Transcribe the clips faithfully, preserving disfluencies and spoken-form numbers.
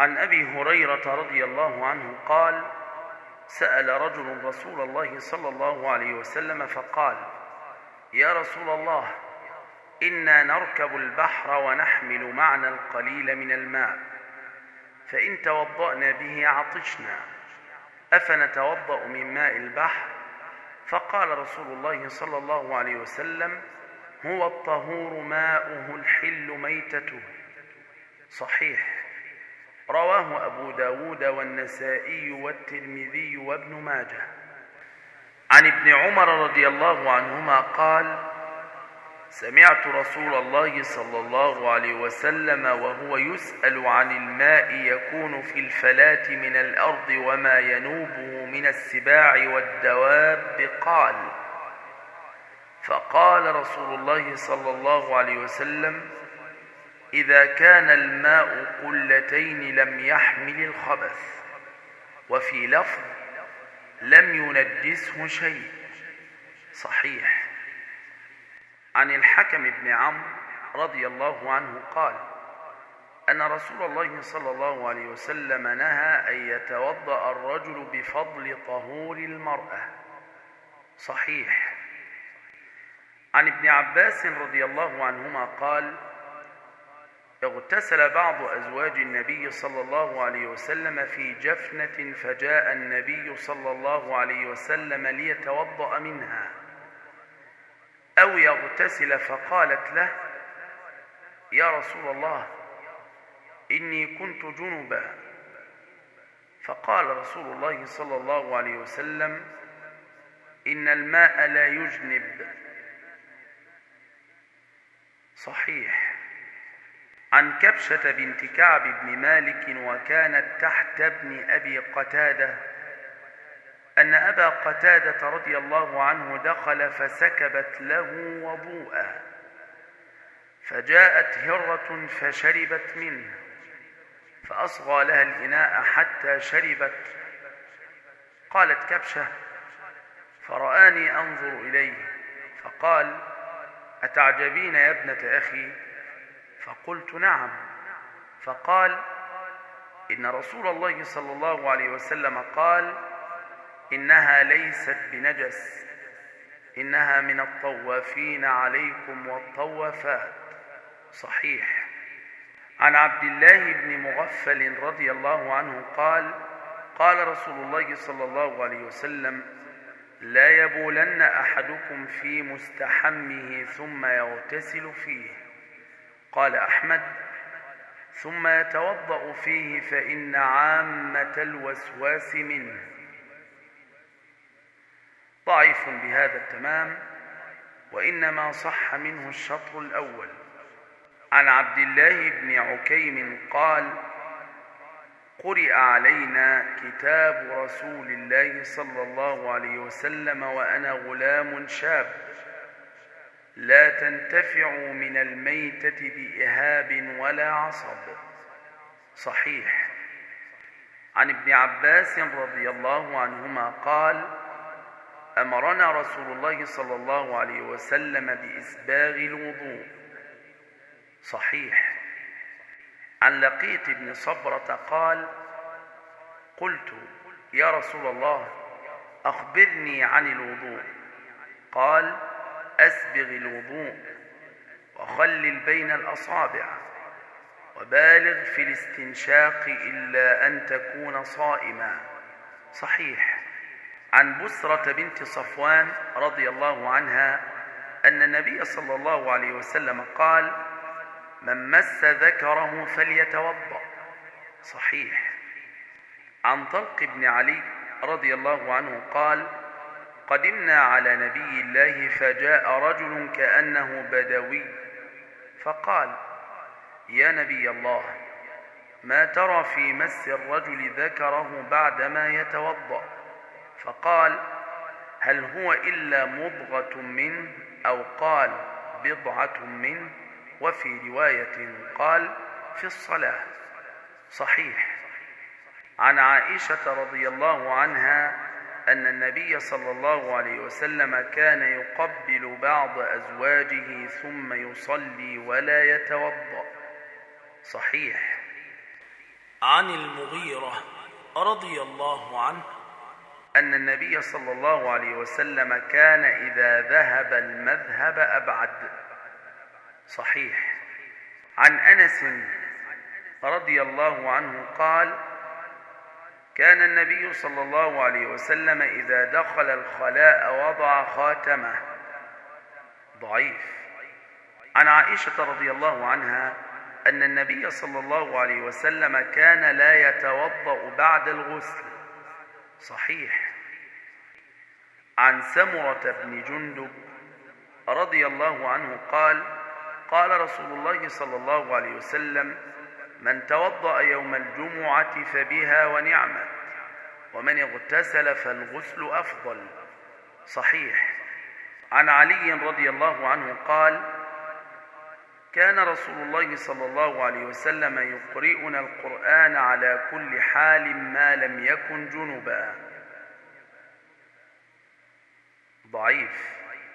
عن أبي هريرة رضي الله عنه قال: سأل رجل رسول الله صلى الله عليه وسلم فقال: يا رسول الله، إنا نركب البحر ونحمل معنا القليل من الماء، فإن توضأنا به عطشنا، أفنتوضأ من ماء البحر؟ فقال رسول الله صلى الله عليه وسلم: هو الطهور ماؤه الحل ميتته. صحيح. رواه أبو داود والنسائي والترمذي وابن ماجه. عن ابن عمر رضي الله عنهما قال: سمعت رسول الله صلى الله عليه وسلم وهو يسأل عن الماء يكون في الفلاة من الأرض وما ينوبه من السباع والدواب قال: فقال رسول الله صلى الله عليه وسلم: إذا كان الماء قلتين لم يحمل الخبث، وفي لفظ: لم ينجسه شيء. صحيح. عن الحكم بن عمرو رضي الله عنه قال: أن رسول الله صلى الله عليه وسلم نهى أن يتوضأ الرجل بفضل طهور المرأة. صحيح. عن ابن عباس رضي الله عنهما قال: اغتسل بعض أزواج النبي صلى الله عليه وسلم في جفنة، فجاء النبي صلى الله عليه وسلم ليتوضأ منها أو يغتسل، فقالت له: يا رسول الله، إني كنت جنبا. فقال رسول الله صلى الله عليه وسلم: إن الماء لا يجنب. صحيح. عن كبشة بنت كعب بن مالك وكانت تحت ابن أبي قتادة أن أبا قتادة رضي الله عنه دخل فسكبت له وضوءا، فجاءت هرة فشربت منه، فأصغى لها الإناء حتى شربت. قالت كبشة: فرآني أنظر إليه فقال: أتعجبين يا ابنة أخي؟ فقلت: نعم. فقال: إن رسول الله صلى الله عليه وسلم قال: إنها ليست بنجس، إنها من الطوافين عليكم والطوافات. صحيح. عن عبد الله بن مغفل رضي الله عنه قال: قال رسول الله صلى الله عليه وسلم: لا يبولن أحدكم في مستحمه ثم يغتسل فيه. قال أحمد: ثم يتوضأ فيه فإن عامة الوسواس منه. ضعيف بهذا التمام، وإنما صح منه الشطر الأول. عن عبد الله بن عكيم قال: قرئ علينا كتاب رسول الله صلى الله عليه وسلم وأنا غلام شاب: لا تنتفعوا من الميتة بإهاب ولا عصب. صحيح. عن ابن عباس رضي الله عنهما قال: أمرنا رسول الله صلى الله عليه وسلم بإسباغ الوضوء. صحيح. عن لقيط بن صبرة قال: قلت: يا رسول الله، أخبرني عن الوضوء. قال: أسبغ الوضوء، وخلل بين الأصابع، وبالغ في الاستنشاق إلا أن تكون صائما. صحيح. عن بسرة بنت صفوان رضي الله عنها أن النبي صلى الله عليه وسلم قال: من مس ذكره فليتوضأ. صحيح. عن طلق بن علي رضي الله عنه قال: قدمنا على نبي الله فجاء رجل كأنه بدوي، فقال: يا نبي الله، ما ترى في مس الرجل ذكره بعدما يتوضأ؟ فقال: هل هو إلا مضغة منه، أو قال بضعة منه، وفي رواية قال في الصلاة. صحيح. عن عائشة رضي الله عنها أن النبي صلى الله عليه وسلم كان يقبل بعض أزواجه ثم يصلي ولا يتوضأ. صحيح. عن المغيرة رضي الله عنه أن النبي صلى الله عليه وسلم كان إذا ذهب المذهب أبعد. صحيح. عن أنس رضي الله عنه قال: كان النبي صلى الله عليه وسلم إذا دخل الخلاء وضع خاتمه. ضعيف. عن عائشة رضي الله عنها أن النبي صلى الله عليه وسلم كان لا يتوضأ بعد الغسل. صحيح. عن سمرة بن جندب رضي الله عنه قال: قال رسول الله صلى الله عليه وسلم: من توضأ يوم الجمعة فبها ونعمت، ومن اغتسل فالغسل أفضل. صحيح. عن علي رضي الله عنه قال: كان رسول الله صلى الله عليه وسلم يقرئنا القرآن على كل حال ما لم يكن جنبا. ضعيف.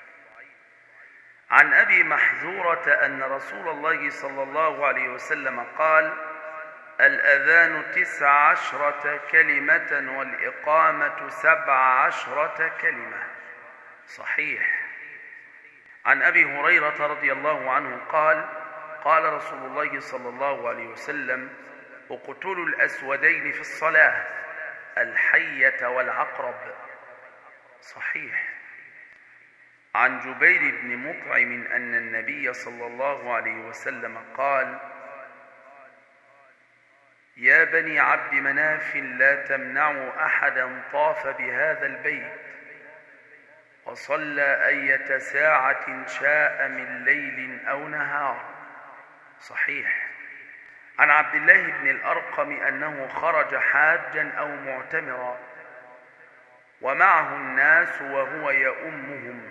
عن أبي محذورة أن رسول الله صلى الله عليه وسلم قال: الأذان تسع عشرة كلمة والإقامة سبع عشرة كلمة. صحيح. عن أبي هريرة رضي الله عنه قال: قال رسول الله صلى الله عليه وسلم: اقتلوا الأسودين في الصلاة، الحية والعقرب. صحيح. عن جبير بن مطعم أن النبي صلى الله عليه وسلم قال: يا بني عبد مناف لا تمنعوا أحدا طاف بهذا البيت وصلى أية ساعة شاء من ليل أو نهار. صحيح. عن عبد الله بن الأرقم أنه خرج حاجا أو معتمرا ومعه الناس وهو يؤمهم،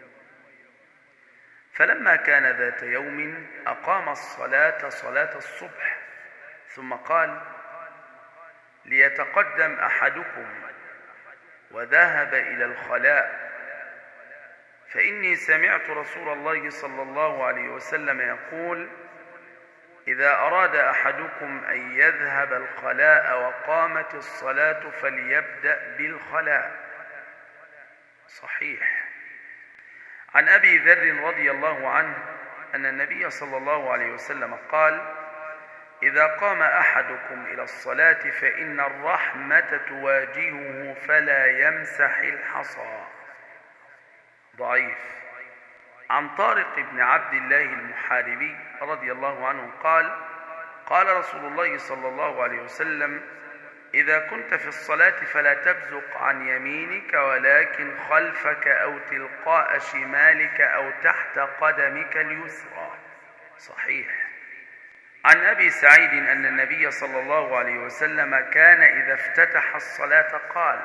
فلما كان ذات يوم أقام الصلاة صلاة الصبح ثم قال: ليتقدم أحدكم، وذهب إلى الخلاء، فإني سمعت رسول الله صلى الله عليه وسلم يقول: إذا أراد أحدكم أن يذهب الخلاء وقامت الصلاة فليبدأ بالخلاء. صحيح. عن أبي ذر رضي الله عنه أن النبي صلى الله عليه وسلم قال: إذا قام أحدكم إلى الصلاة فإن الرحمة تواجهه فلا يمسح الحصى. ضعيف. عن طارق بن عبد الله المحاربي رضي الله عنه قال: قال رسول الله صلى الله عليه وسلم: إذا كنت في الصلاة فلا تبزق عن يمينك ولكن خلفك أو تلقاء شمالك أو تحت قدمك اليسرى. صحيح. عن أبي سعيد أن النبي صلى الله عليه وسلم كان إذا افتتح الصلاة قال: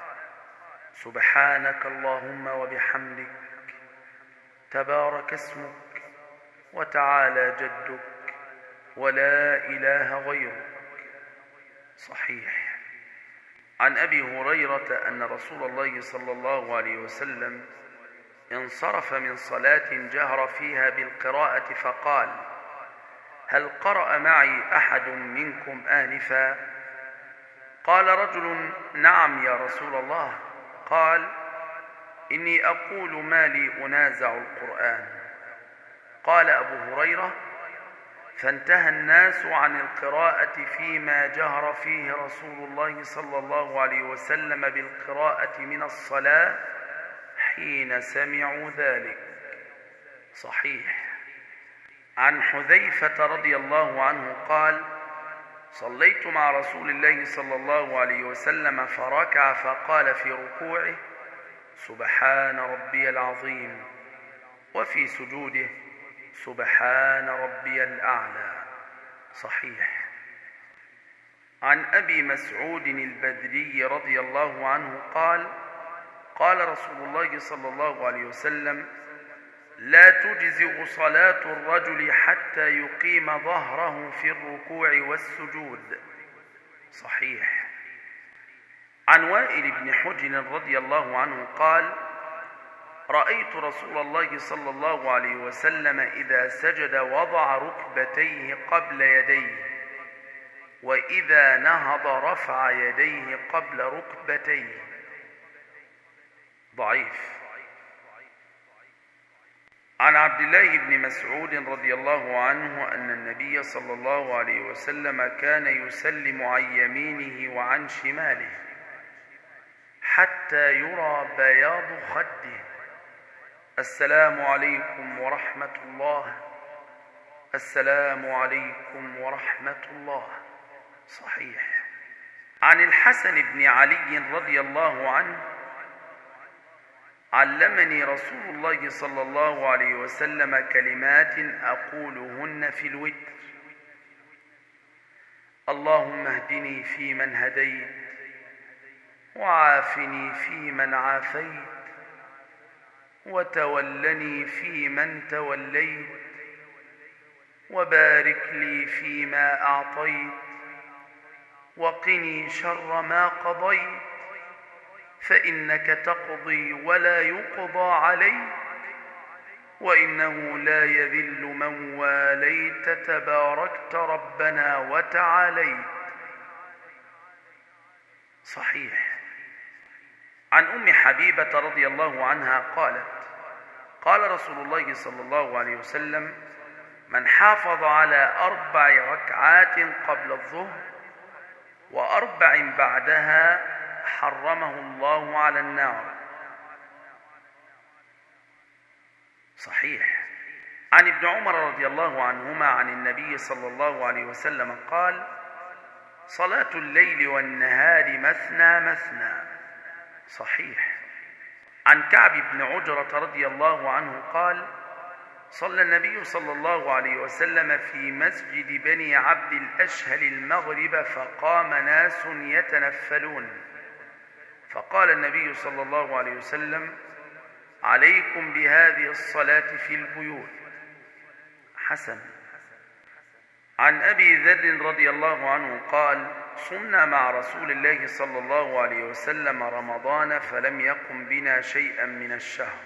سبحانك اللهم وبحمدك، تبارك اسمك، وتعالى جدك، ولا إله غيرك. صحيح. عن أبي هريرة أن رسول الله صلى الله عليه وسلم انصرف من صلاة جهر فيها بالقراءة فقال: هل قرأ معي أحد منكم آنفا؟ قال رجل: نعم يا رسول الله. قال: إني أقول ما لي أنازع القرآن. قال أبو هريرة: فانتهى الناس عن القراءة فيما جهر فيه رسول الله صلى الله عليه وسلم بالقراءة من الصلاة حين سمعوا ذلك. صحيح. عن حذيفة رضي الله عنه قال: صليت مع رسول الله صلى الله عليه وسلم فركع فقال في ركوعه: سبحان ربي العظيم، وفي سجوده: سبحان ربي الأعلى. صحيح. عن أبي مسعود البدري رضي الله عنه قال: قال رسول الله صلى الله عليه وسلم: لا تجزئ صلاة الرجل حتى يقيم ظهره في الركوع والسجود. صحيح. عن وائل بن حجر رضي الله عنه قال: رأيت رسول الله صلى الله عليه وسلم إذا سجد وضع ركبتيه قبل يديه وإذا نهض رفع يديه قبل ركبتيه. ضعيف. عن عبد الله بن مسعود رضي الله عنه أن النبي صلى الله عليه وسلم كان يسلم عن يمينه وعن شماله حتى يرى بياض خده: السلام عليكم ورحمة الله، السلام عليكم ورحمة الله. صحيح. عن الحسن بن علي رضي الله عنه: علمني رسول الله صلى الله عليه وسلم كلمات أقولهن في الوتر: اللهم اهدني فيمن هديت، وعافني فيمن عافيت، وتولني فيمن توليت، وبارك لي فيما أعطيت، وقني شر ما قضيت، فإنك تقضي ولا يقضى عليك، وإنه لا يذل من واليت، تباركت ربنا وتعاليت. صحيح. عن أم حبيبة رضي الله عنها قالت: قال رسول الله صلى الله عليه وسلم: من حافظ على أربع ركعات قبل الظهر وأربع بعدها حرمه الله على النار. صحيح. عن ابن عمر رضي الله عنهما عن النبي صلى الله عليه وسلم قال: صلاة الليل والنهار مثنى مثنى. صحيح. عن كعب بن عجرة رضي الله عنه قال: صلى النبي صلى الله عليه وسلم في مسجد بني عبد الأشهل المغرب، فقام ناس يتنفلون، فقال النبي صلى الله عليه وسلم: عليكم بهذه الصلاة في البيوت. حسن. عن أبي ذر رضي الله عنه قال: صمنا مع رسول الله صلى الله عليه وسلم رمضان، فلم يقم بنا شيئا من الشهر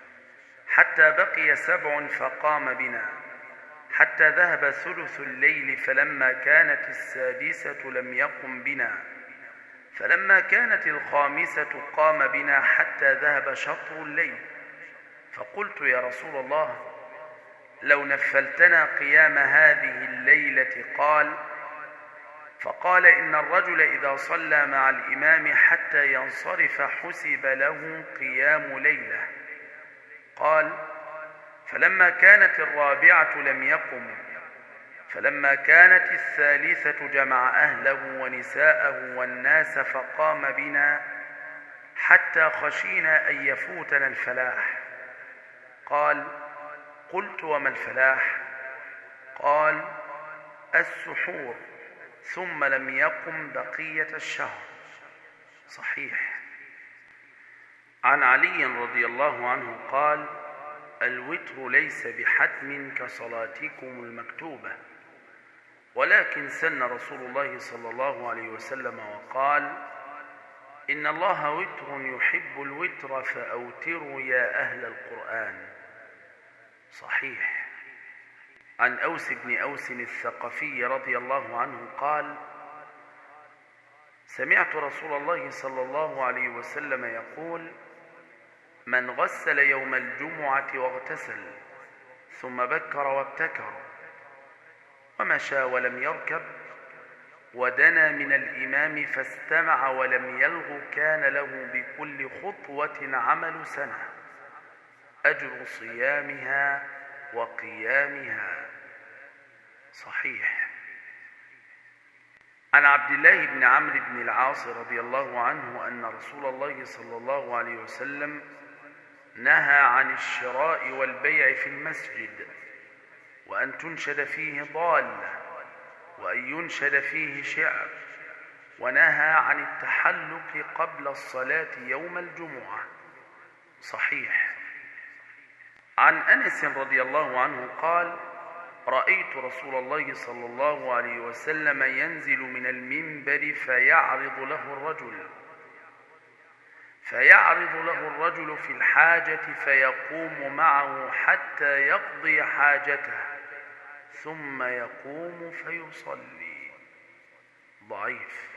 حتى بقي سبع فقام بنا، حتى ذهب ثلث الليل، فلما كانت السادسة لم يقم بنا، فلما كانت الخامسة قام بنا، حتى ذهب شطر الليل. فقلت: يا رسول الله، لو نفلتنا قيام هذه الليلة. قال: فقال: إن الرجل إذا صلى مع الإمام حتى ينصرف حسب له قيام ليلة. قال: فلما كانت الرابعة لم يقم، فلما كانت الثالثة جمع أهله ونساءه والناس فقام بنا، حتى خشينا أن يفوتنا الفلاح. قال: قلت: وما الفلاح؟ قال: السحور. ثم لم يقم بقية الشهر. صحيح. عن علي رضي الله عنه قال: الوتر ليس بحتم كصلاتكم المكتوبة، ولكن سن رسول الله صلى الله عليه وسلم وقال: إن الله وتر يحب الوتر فأوتروا يا أهل القرآن. صحيح. عن أوس بن أوس الثقفي رضي الله عنه قال: سمعت رسول الله صلى الله عليه وسلم يقول: من غسل يوم الجمعة واغتسل ثم بكر وابتكر ومشى ولم يركب ودنا من الإمام فاستمع ولم يلغ، كان له بكل خطوة عمل سنة، أجر صيامها وقيامها. صحيح. عن عبد الله بن عمرو بن العاص رضي الله عنه أن رسول الله صلى الله عليه وسلم نهى عن الشراء والبيع في المسجد، وأن تنشد فيه ضالة، وأن ينشد فيه شعر، ونهى عن التحلق قبل الصلاة يوم الجمعة. صحيح. عن أنس رضي الله عنه قال: رأيت رسول الله صلى الله عليه وسلم ينزل من المنبر فيعرض له الرجل فيعرض له الرجل في الحاجة فيقوم معه حتى يقضي حاجته، ثم يقوم فيصلي. ضعيف.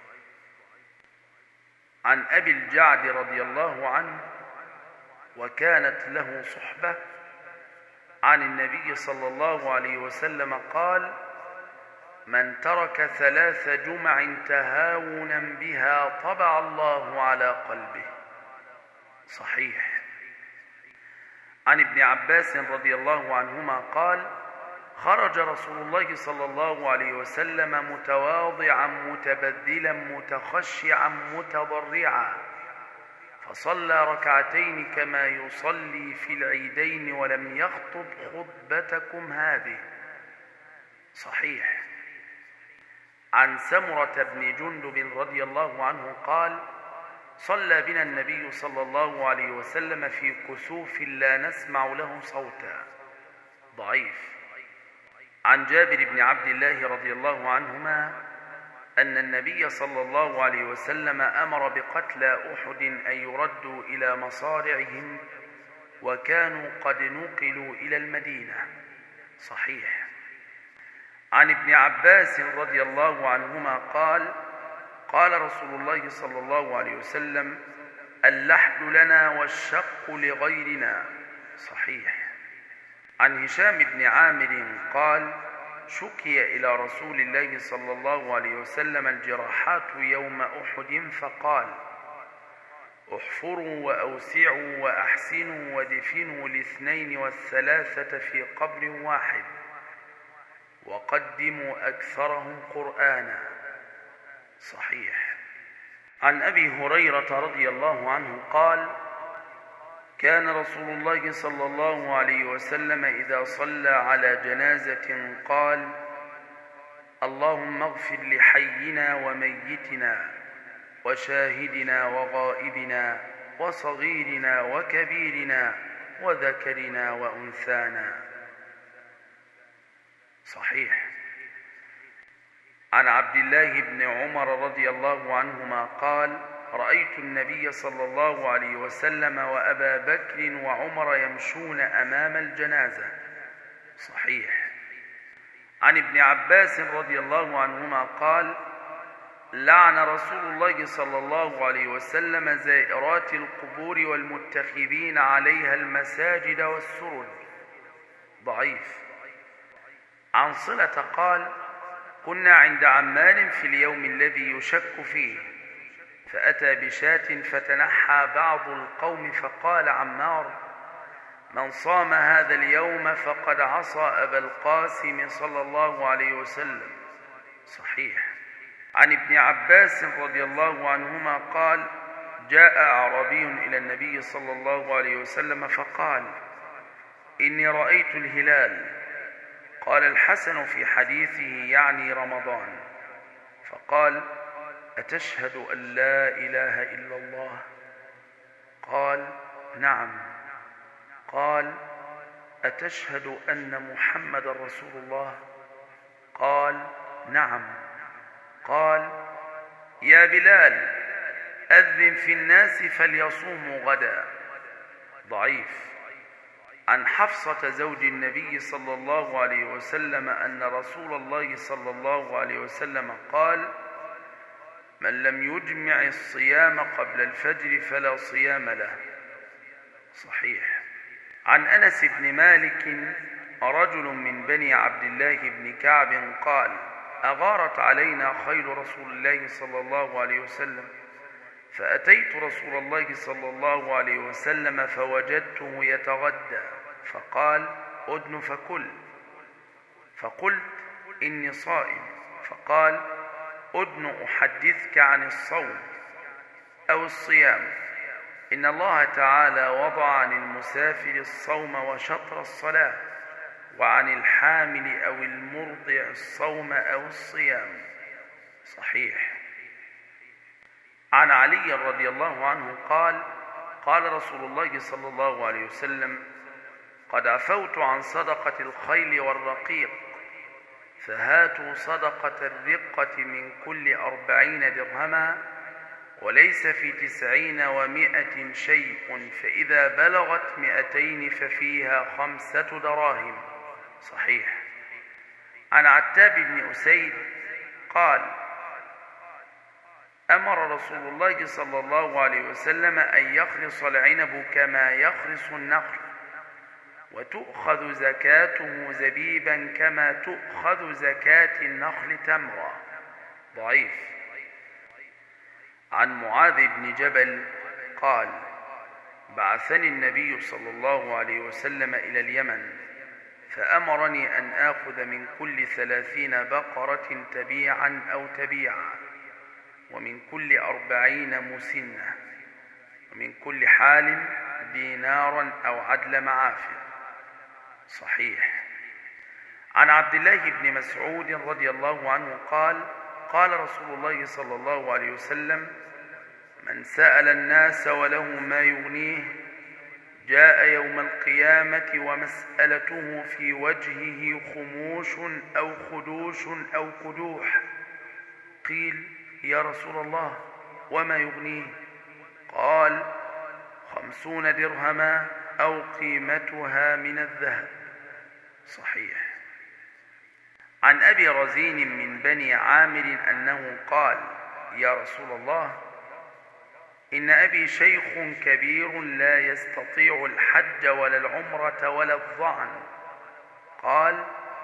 عن أبي الجعد رضي الله عنه وكانت له صحبة عن النبي صلى الله عليه وسلم قال: من ترك ثلاث جمع تهاونا بها طبع الله على قلبه. صحيح. عن ابن عباس رضي الله عنهما قال: خرج رسول الله صلى الله عليه وسلم متواضعا متبذلا متخشعا متضرعا، فصلى ركعتين كما يصلي في العيدين ولم يخطب خطبتكم هذه. صحيح. عن سمرة بن جندب رضي الله عنه قال: صلى بنا النبي صلى الله عليه وسلم في كسوف لا نسمع له صوتا. ضعيف. عن جابر بن عبد الله رضي الله عنهما أن النبي صلى الله عليه وسلم أمر بقتلى أحد أن يردوا إلى مصارعهم وكانوا قد نقلوا إلى المدينة. صحيح. عن ابن عباس رضي الله عنهما قال: قال رسول الله صلى الله عليه وسلم: اللحد لنا والشق لغيرنا. صحيح. عن هشام بن عامر قال: شكي إلى رسول الله صلى الله عليه وسلم الجراحات يوم أحد فقال: احفروا وأوسعوا وأحسنوا ودفنوا الاثنين والثلاثة في قبر واحد وقدموا أكثرهم قرآنا. صحيح. عن أبي هريرة رضي الله عنه قال: كان رسول الله صلى الله عليه وسلم إذا صلى على جنازة قال: اللهم اغفر لحينا وميتنا وشاهدنا وغائبنا وصغيرنا وكبيرنا وذكرنا وأنثانا. صحيح. عن عبد الله بن عمر رضي الله عنهما قال: رأيت النبي صلى الله عليه وسلم وأبا بكر وعمر يمشون أمام الجنازة. صحيح. عن ابن عباس رضي الله عنهما قال: لعن رسول الله صلى الله عليه وسلم زائرات القبور والمتخذين عليها المساجد والسرج. ضعيف. عن صلة قال: كنا عند عمار في اليوم الذي يشك فيه، فأتى بشاة فتنحى بعض القوم فقال عمار: من صام هذا اليوم فقد عصى أبا القاسم صلى الله عليه وسلم. صحيح. عن ابن عباس رضي الله عنهما قال: جاء أعرابي إلى النبي صلى الله عليه وسلم فقال: إني رأيت الهلال. قال الحسن في حديثه يعني رمضان، فقال: أتشهد أن لا إله إلا الله؟ قال: نعم. قال: أتشهد أن محمد رسول الله؟ قال: نعم. قال: يا بلال أذن في الناس فليصوموا غدا. ضعيف. عن حفصة زوج النبي صلى الله عليه وسلم أن رسول الله صلى الله عليه وسلم قال: من لم يجمع الصيام قبل الفجر فلا صيام له. صحيح. عن أنس بن مالك رجل من بني عبد الله بن كعب قال: أغارت علينا خيل رسول الله صلى الله عليه وسلم، فأتيت رسول الله صلى الله عليه وسلم فوجدته يتغدى، فقال: أدن فكل. فقلت: إني صائم. فقال: أدن أحدثك عن الصوم أو الصيام، إن الله تعالى وضع عن المسافر الصوم وشطر الصلاة، وعن الحامل أو المرضع الصوم أو الصيام. صحيح. عن علي رضي الله عنه قال: قال رسول الله صلى الله عليه وسلم: قد عفوت عن صدقة الخيل والرقيق، فهاتوا صدقة الرقة من كل أربعين درهما، وليس في تسعين ومائة شيء، فإذا بلغت مئتين ففيها خمسة دراهم. صحيح. عن عتاب بن أسيد قال: أمر رسول الله صلى الله عليه وسلم أن يخرص العنب كما يخرص النخل، وتؤخذ زكاته زبيبا كما تؤخذ زكاة النخل تمرا. ضعيف. عن معاذ بن جبل قال: بعثني النبي صلى الله عليه وسلم إلى اليمن، فأمرني أن آخذ من كل ثلاثين بقرة تبيعا أو تبيعا، ومن كل أربعين مسنة، ومن كل حال دينارا أو عدل معافر. صحيح. عن عبد الله بن مسعود رضي الله عنه قال: قال رسول الله صلى الله عليه وسلم: من سأل الناس وله ما يغنيه جاء يوم القيامة ومسألته في وجهه خموش أو خدوش أو قدوح. قيل: يا رسول الله وما يغنيه؟ قال: خمسون درهما أو قيمتها من الذهب. صحيح. عن أبي رزين من بني عامر أنه قال: يا رسول الله، إن أبي شيخ كبير لا يستطيع الحج ولا العمرة ولا الظعن. قال: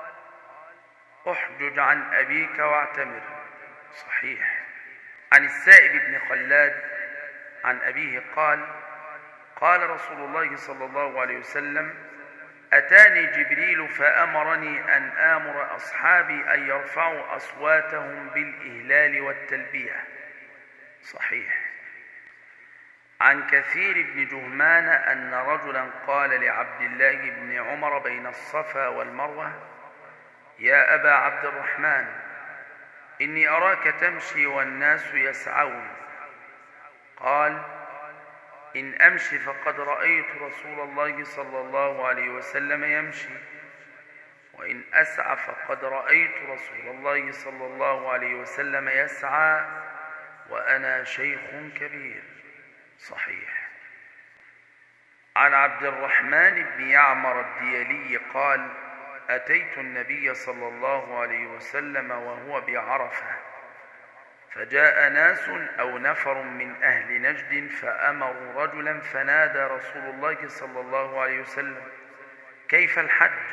احجج عن أبيك واعتمر. صحيح. عن السائب بن خلاد عن أبيه قال: قال رسول الله صلى الله عليه وسلم: أتاني جبريل فأمرني أن آمر أصحابي أن يرفعوا أصواتهم بالإهلال والتلبية. صحيح. عن كثير بن جهمان أن رجلا قال لعبد الله بن عمر بين الصفا والمروة: يا أبا عبد الرحمن، إني أراك تمشي والناس يسعون. قال: إن أمشي فقد رأيت رسول الله صلى الله عليه وسلم يمشي، وإن أسعى فقد رأيت رسول الله صلى الله عليه وسلم يسعى وأنا شيخ كبير. صحيح. عن عبد الرحمن بن يعمر الديلي قال: أتيت النبي صلى الله عليه وسلم وهو بعرفة، فجاء ناس أو نفر من أهل نجد فأمروا رجلا فنادى رسول الله صلى الله عليه وسلم: كيف الحج؟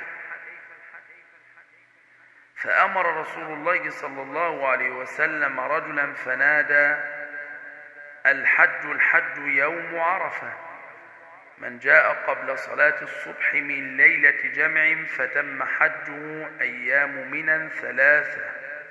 فأمر رسول الله صلى الله عليه وسلم رجلا فنادى: الحج الحج يوم عرفة، من جاء قبل صلاة الصبح من ليلة جمع فتم حجه أيام منى ثلاثة،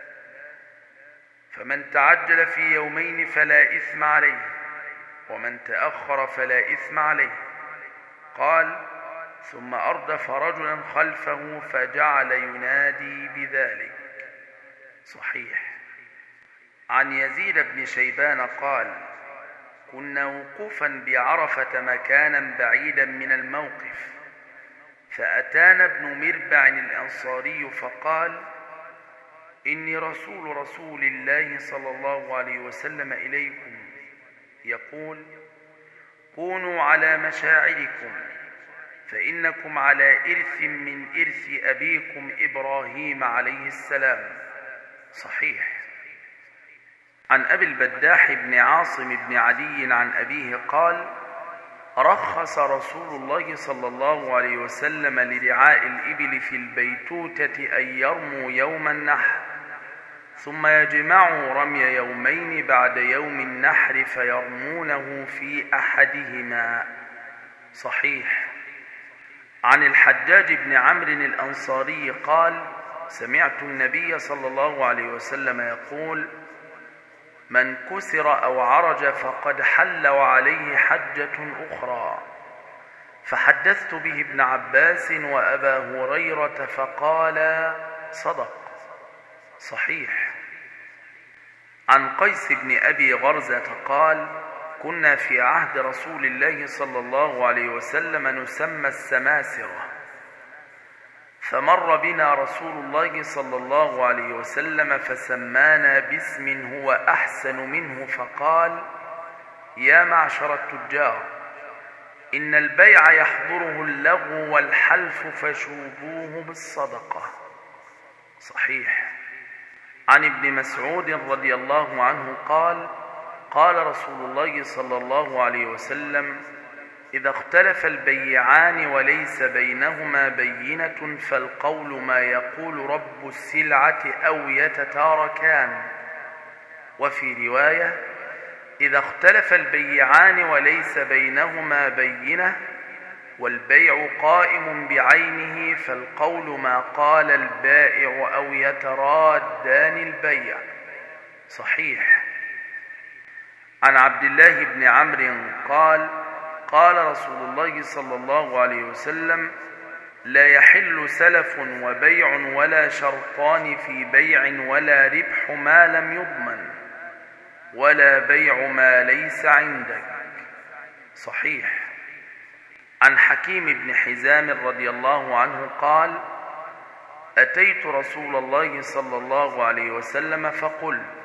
فمن تعجل في يومين فلا إثم عليه، ومن تأخر فلا إثم عليه. قال: ثم أردف رجلا خلفه فجعل ينادي بذلك. صحيح. عن يزيد بن شيبان قال: كنا وقوفا بعرفة مكانا بعيدا من الموقف، فأتانا ابن مربع الأنصاري فقال: إني رسول رسول الله صلى الله عليه وسلم إليكم، يقول: كونوا على مشاعركم، فإنكم على إرث من إرث أبيكم إبراهيم عليه السلام. صحيح. عن أبي البداح بن عاصم بن عدي عن أبيه قال: رخص رسول الله صلى الله عليه وسلم لرعاء الإبل في البيتوتة أن يرموا يوم النحر، ثم يجمعوا رمي يومين بعد يوم النحر فيرمونه في أحدهما. صحيح. عن الحجاج بن عمرو الأنصاري قال: سمعت النبي صلى الله عليه وسلم يقول: من كسر أو عرج فقد حل وعليه حجة أخرى. فحدثت به ابن عباس وأبا هريرة فقال: صدق. صحيح. عن قيس بن أبي غرزة قال: كنا في عهد رسول الله صلى الله عليه وسلم نسمى السماسرة، فمر بنا رسول الله صلى الله عليه وسلم فسمانا باسم هو أحسن منه، فقال: يا معشر التجار، إن البيع يحضره اللغو والحلف فشوبوه بالصدقة. صحيح. عن ابن مسعود رضي الله عنه قال: قال رسول الله صلى الله عليه وسلم: إذا اختلف البيعان وليس بينهما بينة فالقول ما يقول رب السلعة أو يتتاركان. وفي رواية: إذا اختلف البيعان وليس بينهما بينة والبيع قائم بعينه فالقول ما قال البائع أو يترادان البيع. صحيح. عن عبد الله بن عمرو قال: قال رسول الله صلى الله عليه وسلم: لا يحل سلف وبيع ولا شرطان في بيع ولا ربح ما لم يضمن ولا بيع ما ليس عندك. صحيح. عن حكيم بن حزام رضي الله عنه قال: أتيت رسول الله صلى الله عليه وسلم فقلت: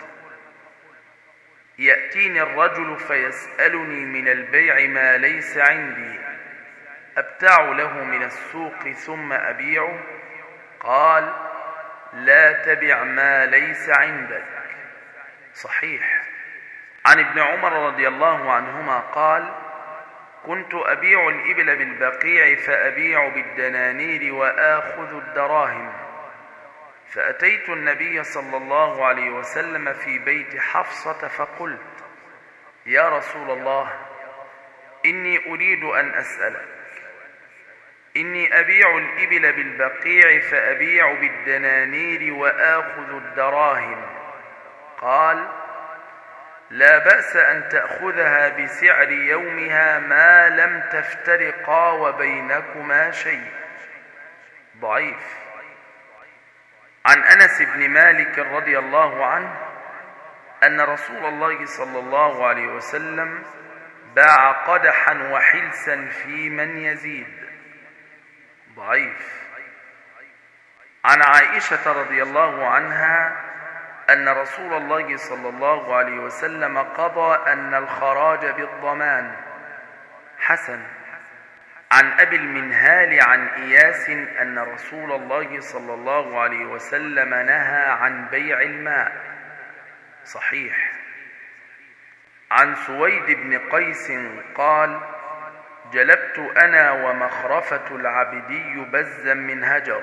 يأتيني الرجل فيسألني من البيع ما ليس عندي أبتاع له من السوق ثم أبيعه؟ قال: لا تبع ما ليس عندك. صحيح. عن ابن عمر رضي الله عنهما قال: كنت أبيع الإبل بالبقيع فأبيع بالدنانير وآخذ الدراهم، فأتيت النبي صلى الله عليه وسلم في بيت حفصة فقلت: يا رسول الله، إني أريد أن أسألك، إني أبيع الإبل بالبقيع فأبيع بالدنانير وآخذ الدراهم. قال: لا بأس أن تأخذها بسعر يومها ما لم تفترقا وبينكما شيء. ضعيف. عن أنس بن مالك رضي الله عنه أن رسول الله صلى الله عليه وسلم باع قدحا وحلسا في من يزيد. ضعيف. عن عائشة رضي الله عنها أن رسول الله صلى الله عليه وسلم قضى أن الخراج بالضمان. حسن. عن أبي المنهال عن إياس أن رسول الله صلى الله عليه وسلم نهى عن بيع الماء. صحيح. عن سويد بن قيس قال: جلبت أنا ومخرفة العبدي بزا من هجر،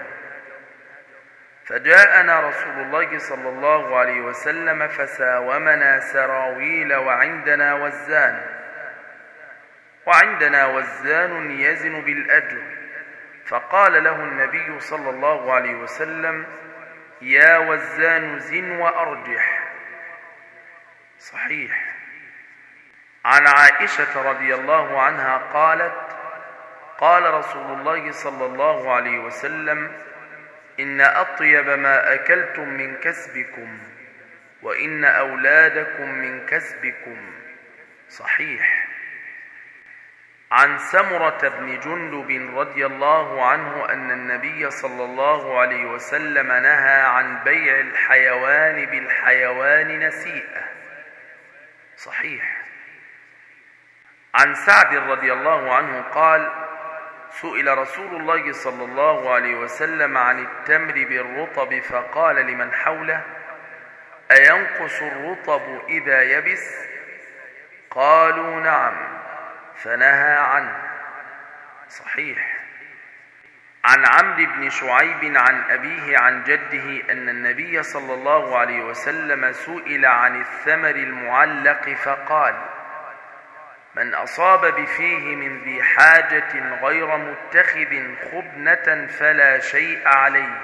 فجاءنا رسول الله صلى الله عليه وسلم فساومنا سراويل وعندنا وزان وعندنا وزان يزن بالأجر، فقال له النبي صلى الله عليه وسلم: يا وزان زن وأرجح. صحيح. عن عائشة رضي الله عنها قالت: قال رسول الله صلى الله عليه وسلم: إن أطيب ما أكلتم من كسبكم وإن أولادكم من كسبكم. صحيح. عن سمرة بن جندب رضي الله عنه أن النبي صلى الله عليه وسلم نهى عن بيع الحيوان بالحيوان نسيئة. صحيح. عن سعد رضي الله عنه قال: سئل رسول الله صلى الله عليه وسلم عن التمر بالرطب فقال لمن حوله: أينقص الرطب إذا يبس؟ قالوا: نعم، فنهى عنه. صحيح. عن عمرو بن شعيب عن أبيه عن جده أن النبي صلى الله عليه وسلم سئل عن الثمر المعلق فقال: من أصاب بفيه من ذي حاجة غير متخذ خبنة فلا شيء عليه.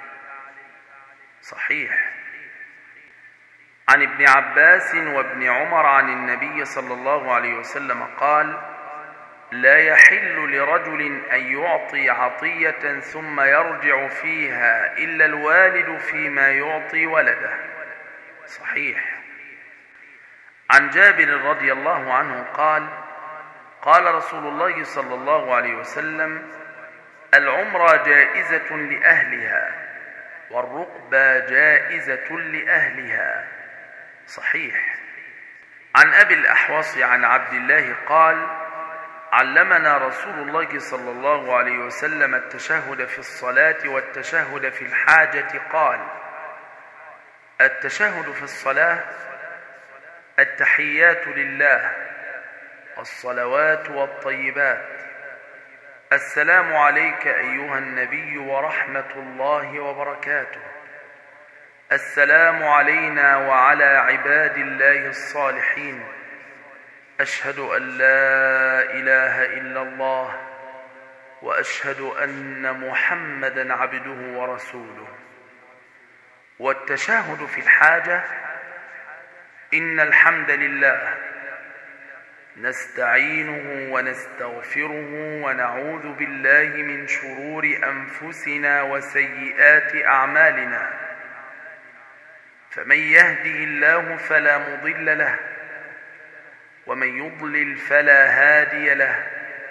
صحيح. عن ابن عباس وابن عمر عن النبي صلى الله عليه وسلم قال: لا يحل لرجل أن يعطي عطية ثم يرجع فيها إلا الوالد فيما يعطي ولده. صحيح. عن جابر رضي الله عنه قال: قال رسول الله صلى الله عليه وسلم: العمرة جائزة لأهلها والرقبة جائزة لأهلها. صحيح. عن أبي الأحوص عن عبد الله قال: علمنا رسول الله صلى الله عليه وسلم التشهد في الصلاة والتشهد في الحاجة. قال: التشهد في الصلاة التحيات لله، الصلوات والطيبات. السلام عليك أيها النبي ورحمة الله وبركاته. السلام علينا وعلى عباد الله الصالحين. أشهد أن لا إله إلا الله وأشهد أن محمدا عبده ورسوله. والتشهد في الحاجة: إن الحمد لله نستعينه ونستغفره ونعوذ بالله من شرور أنفسنا وسيئات أعمالنا، فمن يهده الله فلا مضل له ومن يضلل فلا هادي له.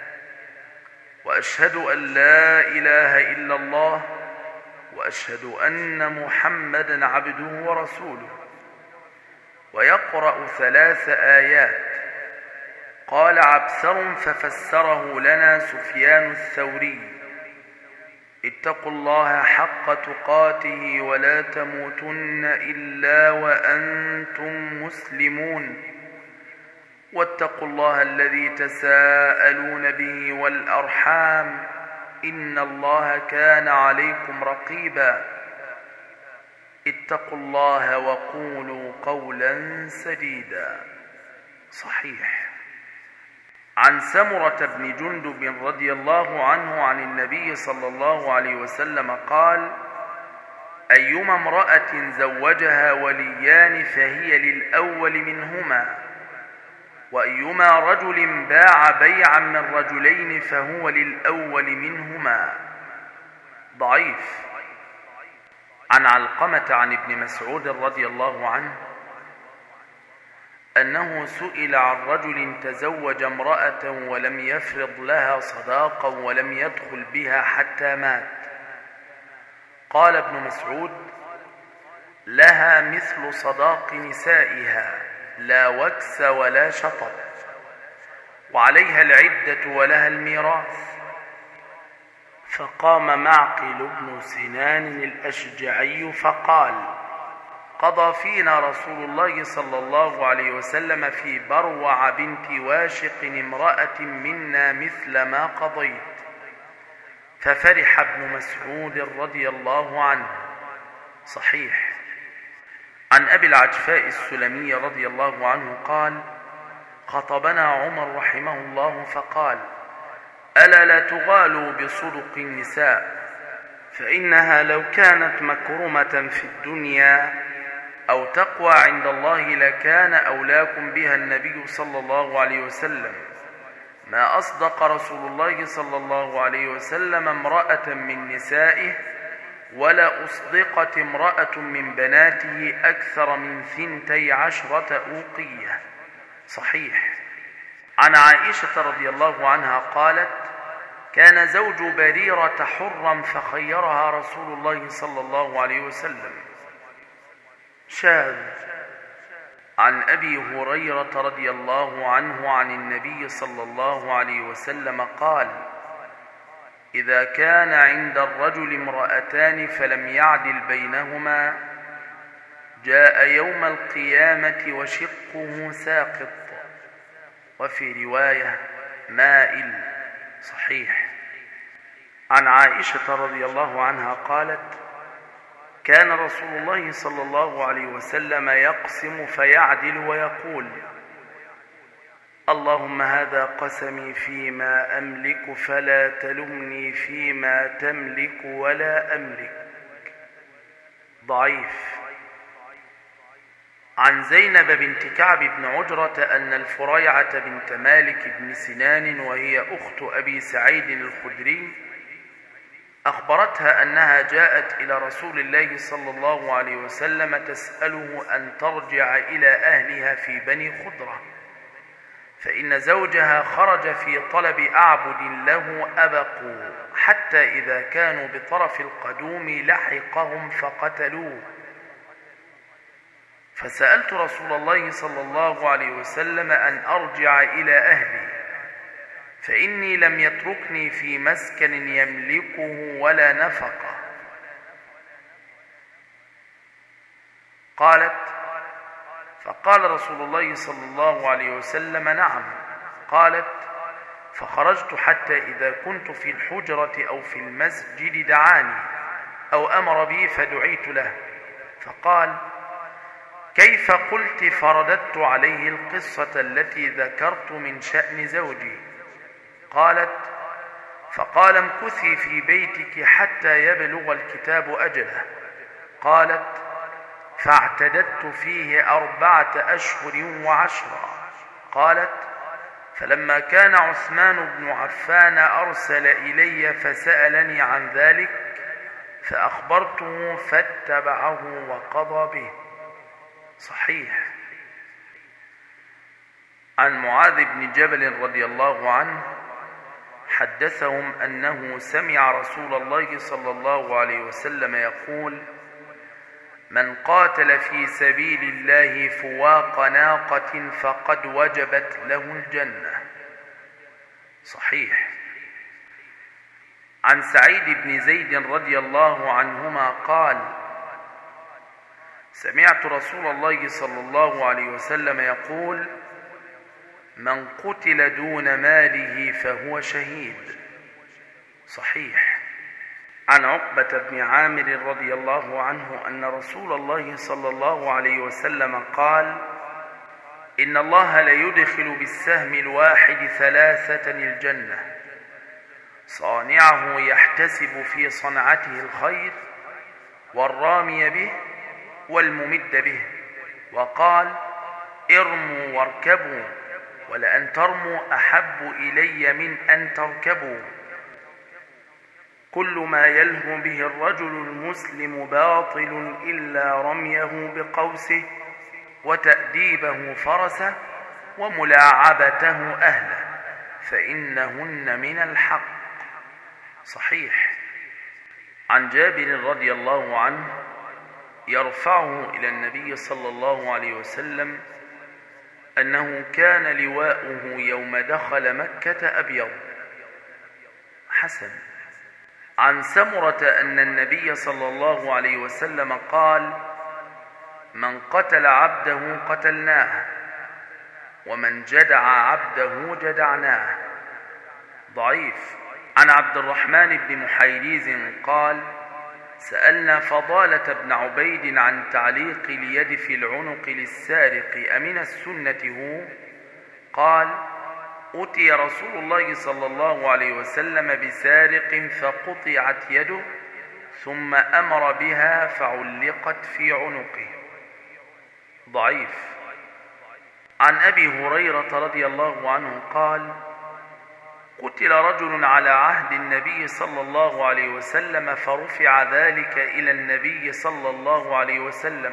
وأشهد أن لا إله إلا الله وأشهد أن محمدا عبده ورسوله. ويقرأ ثلاث آيات. قال عبثر ففسره لنا سفيان الثوري: اتقوا الله حق تقاته ولا تموتن إلا وأنتم مسلمون، واتقوا الله الذي تساءلون به والأرحام، إن الله كان عليكم رقيبا. اتقوا الله وقولوا قولا سديدا. صحيح. عن سمرة بن جندب رضي الله عنه عن النبي صلى الله عليه وسلم قال: أيما امرأة زوجها وليان فهي للأول منهما، وأيما رجل باع بيعا من رجلين فهو للأول منهما. ضعيف. عن علقمة عن ابن مسعود رضي الله عنه أنه سئل عن رجل تزوج امرأة ولم يفرض لها صداقا ولم يدخل بها حتى مات. قال ابن مسعود: لها مثل صداق نسائها، لا وكس ولا شطط، وعليها العدة ولها الميراث. فقام معقل بن سنان الأشجعي فقال: قضى فينا رسول الله صلى الله عليه وسلم في بروع بنت واشق امرأة منا مثل ما قضيت. ففرح ابن مسعود رضي الله عنه. صحيح. عن أبي العجفاء السلمي رضي الله عنه قال: خطبنا عمر رحمه الله فقال: ألا لا تغالوا بصدق النساء، فإنها لو كانت مكرمة في الدنيا أو تقوى عند الله لكان أولاكم بها النبي صلى الله عليه وسلم. ما أصدق رسول الله صلى الله عليه وسلم امرأة من نسائه، ولا أصدقت امرأة من بناته أكثر من ثنتي عشرة أوقية. صحيح. عن عائشة رضي الله عنها قالت: كان زوج بريرة حرا فخيرها رسول الله صلى الله عليه وسلم. شاذ. عن أبي هريرة رضي الله عنه عن النبي صلى الله عليه وسلم قال: إذا كان عند الرجل امرأتان فلم يعدل بينهما جاء يوم القيامة وشقه ساقط، وفي رواية مائل. صحيح. عن عائشة رضي الله عنها قالت: كان رسول الله صلى الله عليه وسلم يقسم فيعدل ويقول: اللهم هذا قسمي فيما أملك فلا تلمني فيما تملك ولا أملك. ضعيف. عن زينب بنت كعب بن عجرة أن الفريعة بنت مالك بن سنان وهي أخت أبي سعيد الخدري أخبرتها أنها جاءت إلى رسول الله صلى الله عليه وسلم تسأله أن ترجع إلى أهلها في بني خضرة، فإن زوجها خرج في طلب أعبد له أبقوا، حتى إذا كانوا بطرف القدوم لحقهم فقتلوه. فسألت رسول الله صلى الله عليه وسلم أن أرجع إلى أهلي، فإني لم يتركني في مسكن يملكه ولا نفقة. قالت: فقال رسول الله صلى الله عليه وسلم: نعم. قالت: فخرجت حتى إذا كنت في الحجرة أو في المسجد دعاني أو أمر بي فدعيت له، فقال: كيف قلت؟ فرددت عليه القصة التي ذكرت من شأن زوجي. قالت: فقال: امكثي في بيتك حتى يبلغ الكتاب أجله. قالت: فاعتددت فيه أربعة أشهر وعشرا. قالت: فلما كان عثمان بن عفان أرسل إلي فسألني عن ذلك فأخبرته فاتبعه وقضى به. صحيح. عن معاذ بن جبل رضي الله عنه حدثهم أنه سمع رسول الله صلى الله عليه وسلم يقول: من قاتل في سبيل الله فواق ناقة فقد وجبت له الجنة. صحيح. عن سعيد بن زيد رضي الله عنهما قال: سمعت رسول الله صلى الله عليه وسلم يقول: من قتل دون ماله فهو شهيد. صحيح. عن عقبة بن عامر رضي الله عنه أن رسول الله صلى الله عليه وسلم قال: إن الله ليدخل بالسهم الواحد ثلاثة الجنة: صانعه يحتسب في صنعته الخير، والرامي به، والممد به. وقال: ارموا واركبوا، ولأن ترموا أحب إلي من أن تركبوا. كل ما يلهو به الرجل المسلم باطل إلا رميه بقوسه، وتأديبه فرسه، وملاعبته أهله، فإنهن من الحق. صحيح. عن جابر رضي الله عنه يرفعه إلى النبي صلى الله عليه وسلم أنه كان لواؤه يوم دخل مكة أبيض. حسن. عن سمرة أن النبي صلى الله عليه وسلم قال: من قتل عبده قتلناه، ومن جدع عبده جدعناه. ضعيف. عن عبد الرحمن بن محيريز قال: سألنا فضالة بن عبيد عن تعليق اليد في العنق للسارق أمن السنة هو؟ قال: أتي رسول الله صلى الله عليه وسلم بسارق فقطعت يده، ثم أمر بها فعلقت في عنقه. ضعيف. عن أبي هريرة رضي الله عنه قال: قتل رجل على عهد النبي صلى الله عليه وسلم فرفع ذلك إلى النبي صلى الله عليه وسلم،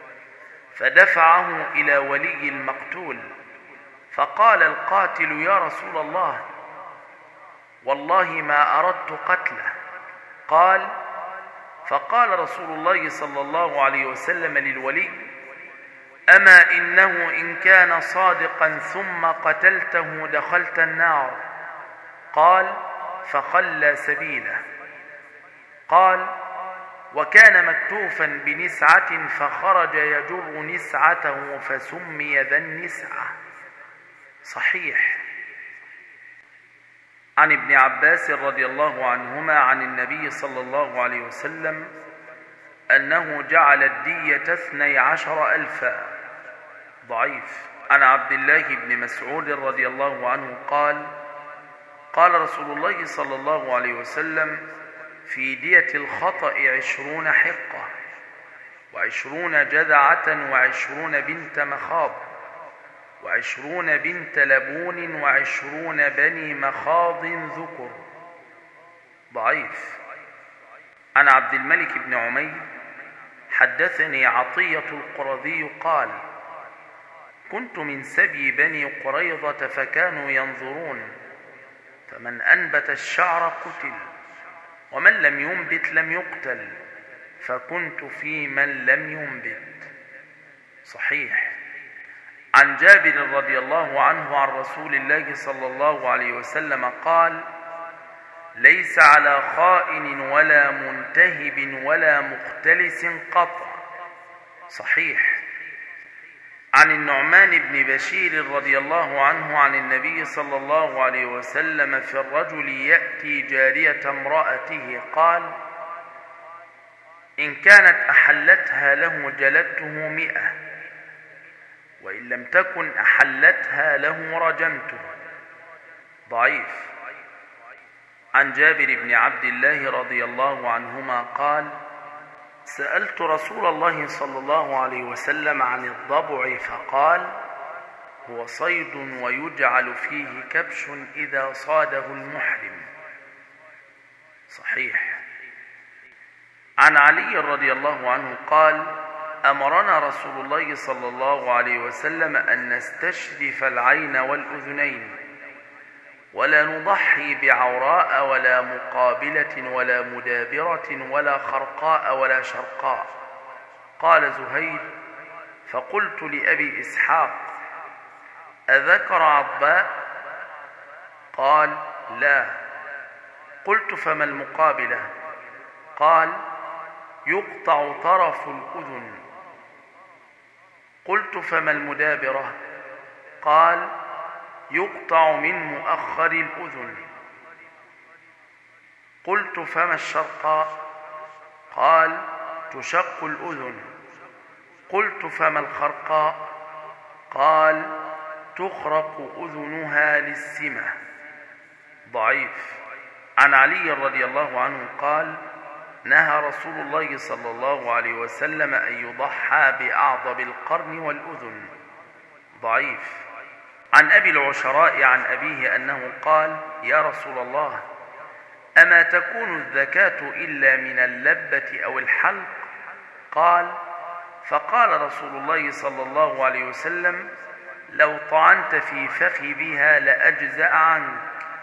فدفعه إلى ولي المقتول، فقال القاتل: يا رسول الله، والله ما أردت قتله. قال: فقال رسول الله صلى الله عليه وسلم للولي: أما إنه إن كان صادقا ثم قتلته دخلت النار. قال: فخلى سبيله. قال: وكان مكتوفا بنسعة فخرج يجر نسعته فسمي ذا النسعة. صحيح. عن ابن عباس رضي الله عنهما عن النبي صلى الله عليه وسلم أنه جعل الدية اثني عشر ألفا. ضعيف. عن عبد الله بن مسعود رضي الله عنه قال: قال رسول الله صلى الله عليه وسلم: في دية الخطأ عشرون حقة، وعشرون جذعة، وعشرون بنت مخاض، وعشرون بنت لبون، وعشرون بني مخاض ذكر. ضعيف. عن عبد الملك بن عمير حدثني عطية القرظي قال: كنت من سبي بني قريظة فكانوا ينظرون، فمن أنبت الشعر قتل، ومن لم ينبت لم يقتل، فكنت في من لم ينبت. صحيح. عن جابر رضي الله عنه عن رسول الله صلى الله عليه وسلم قال: ليس على خائن ولا منتهب ولا مختلس قطع. صحيح. عن النعمان بن بشير رضي الله عنه عن النبي صلى الله عليه وسلم في الرجل يأتي جارية امرأته قال: إن كانت أحلتها له جلدته مئة، وإن لم تكن أحلتها له رجمته. ضعيف. عن جابر بن عبد الله رضي الله عنهما قال: سألت رسول الله صلى الله عليه وسلم عن الضبع فقال: هو صيد ويجعل فيه كبش إذا صاده المحرم. صحيح. عن علي رضي الله عنه قال: أمرنا رسول الله صلى الله عليه وسلم أن نستشرف العين والأذنين، ولا نضحي بعوراء ولا مقابلة ولا مدابرة ولا خرقاء ولا شرقاء. قال زهير: فقلت لأبي إسحاق: أذكر عضباء؟ قال: لا. قلت: فما المقابلة؟ قال: يقطع طرف الأذن. قلت: فما المدابرة؟ قال: يقطع من مؤخر الأذن. قلت: فما الشرقاء؟ قال: تشق الأذن. قلت: فما الخرقاء؟ قال: تخرق أذنها للسمة. ضعيف. عن علي رضي الله عنه قال: نهى رسول الله صلى الله عليه وسلم أن يضحى بأعضب القرن والأذن. ضعيف. عن أبي العشراء عن أبيه أنه قال: يا رسول الله، أما تكون الزكاة إلا من اللبة أو الحلق؟ قال: فقال رسول الله صلى الله عليه وسلم: لو طعنت في فخذها لأجزأ عنك.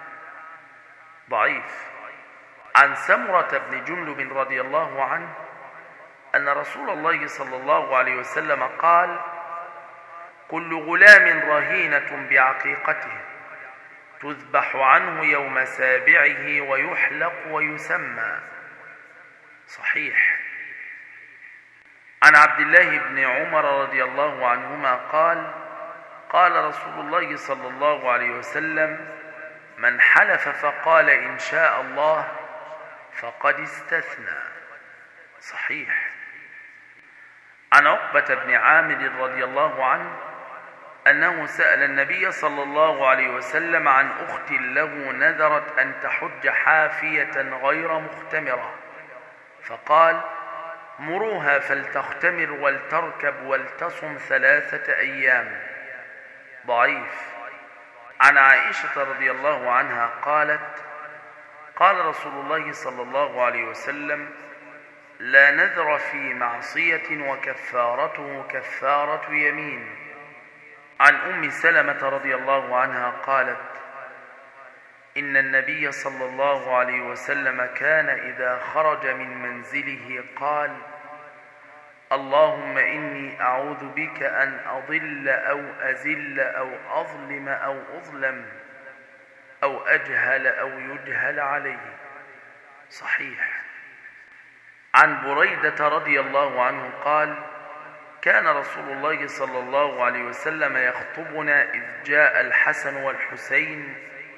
ضعيف. عن سمرة بن جندب رضي الله عنه أن رسول الله صلى الله عليه وسلم قال: كل غلام رهينة بعقيقته، تذبح عنه يوم سابعه ويحلق ويسمى. صحيح. عن عبد الله بن عمر رضي الله عنهما قال: قال رسول الله صلى الله عليه وسلم: من حلف فقال إن شاء الله فقد استثنى. صحيح. عن عقبة بن عامر رضي الله عنه أنه سأل النبي صلى الله عليه وسلم عن أخت له نذرت أن تحج حافية غير مختمرة، فقال: مروها فلتختمر ولتركب ولتصم ثلاثة أيام. ضعيف. عن عائشة رضي الله عنها قالت: قال رسول الله صلى الله عليه وسلم: لا نذر في معصية وكفارته كفارة يمين. عن أم سلمة رضي الله عنها قالت: إن النبي صلى الله عليه وسلم كان إذا خرج من منزله قال: اللهم إني أعوذ بك أن أضل أو أزل أو أظلم أو أظلم أو أجهل أو يجهل علي. صحيح. عن بريدة رضي الله عنه قال: كان رسول الله صلى الله عليه وسلم يخطبنا إذ جاء الحسن والحسين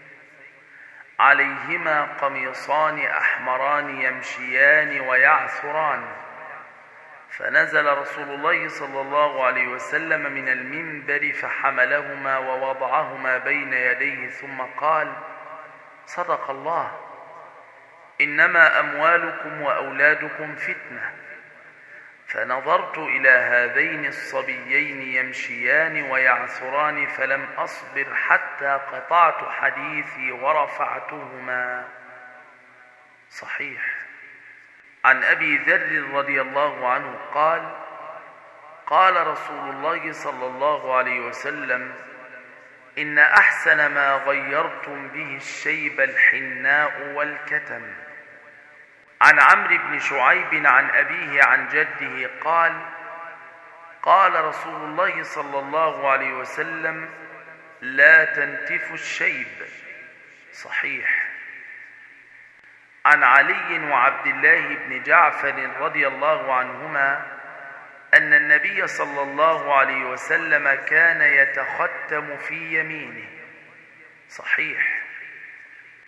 عليهما قميصان أحمران يمشيان ويعثران، فنزل رسول الله صلى الله عليه وسلم من المنبر فحملهما ووضعهما بين يديه ثم قال: صدق الله، إنما أموالكم وأولادكم فتنة. فنظرت إلى هذين الصبيين يمشيان ويعثران فلم أصبر حتى قطعت حديثي ورفعتهما. صحيح. عن أبي ذر رضي الله عنه قال: قال رسول الله صلى الله عليه وسلم: إن أحسن ما غيرتم به الشيب الحناء والكتم. عن عمرو بن شعيب عن أبيه عن جده قال: قال رسول الله صلى الله عليه وسلم: لا تنتفوا الشيب. صحيح. عن علي وعبد الله بن جعفر رضي الله عنهما أن النبي صلى الله عليه وسلم كان يتختم في يمينه. صحيح.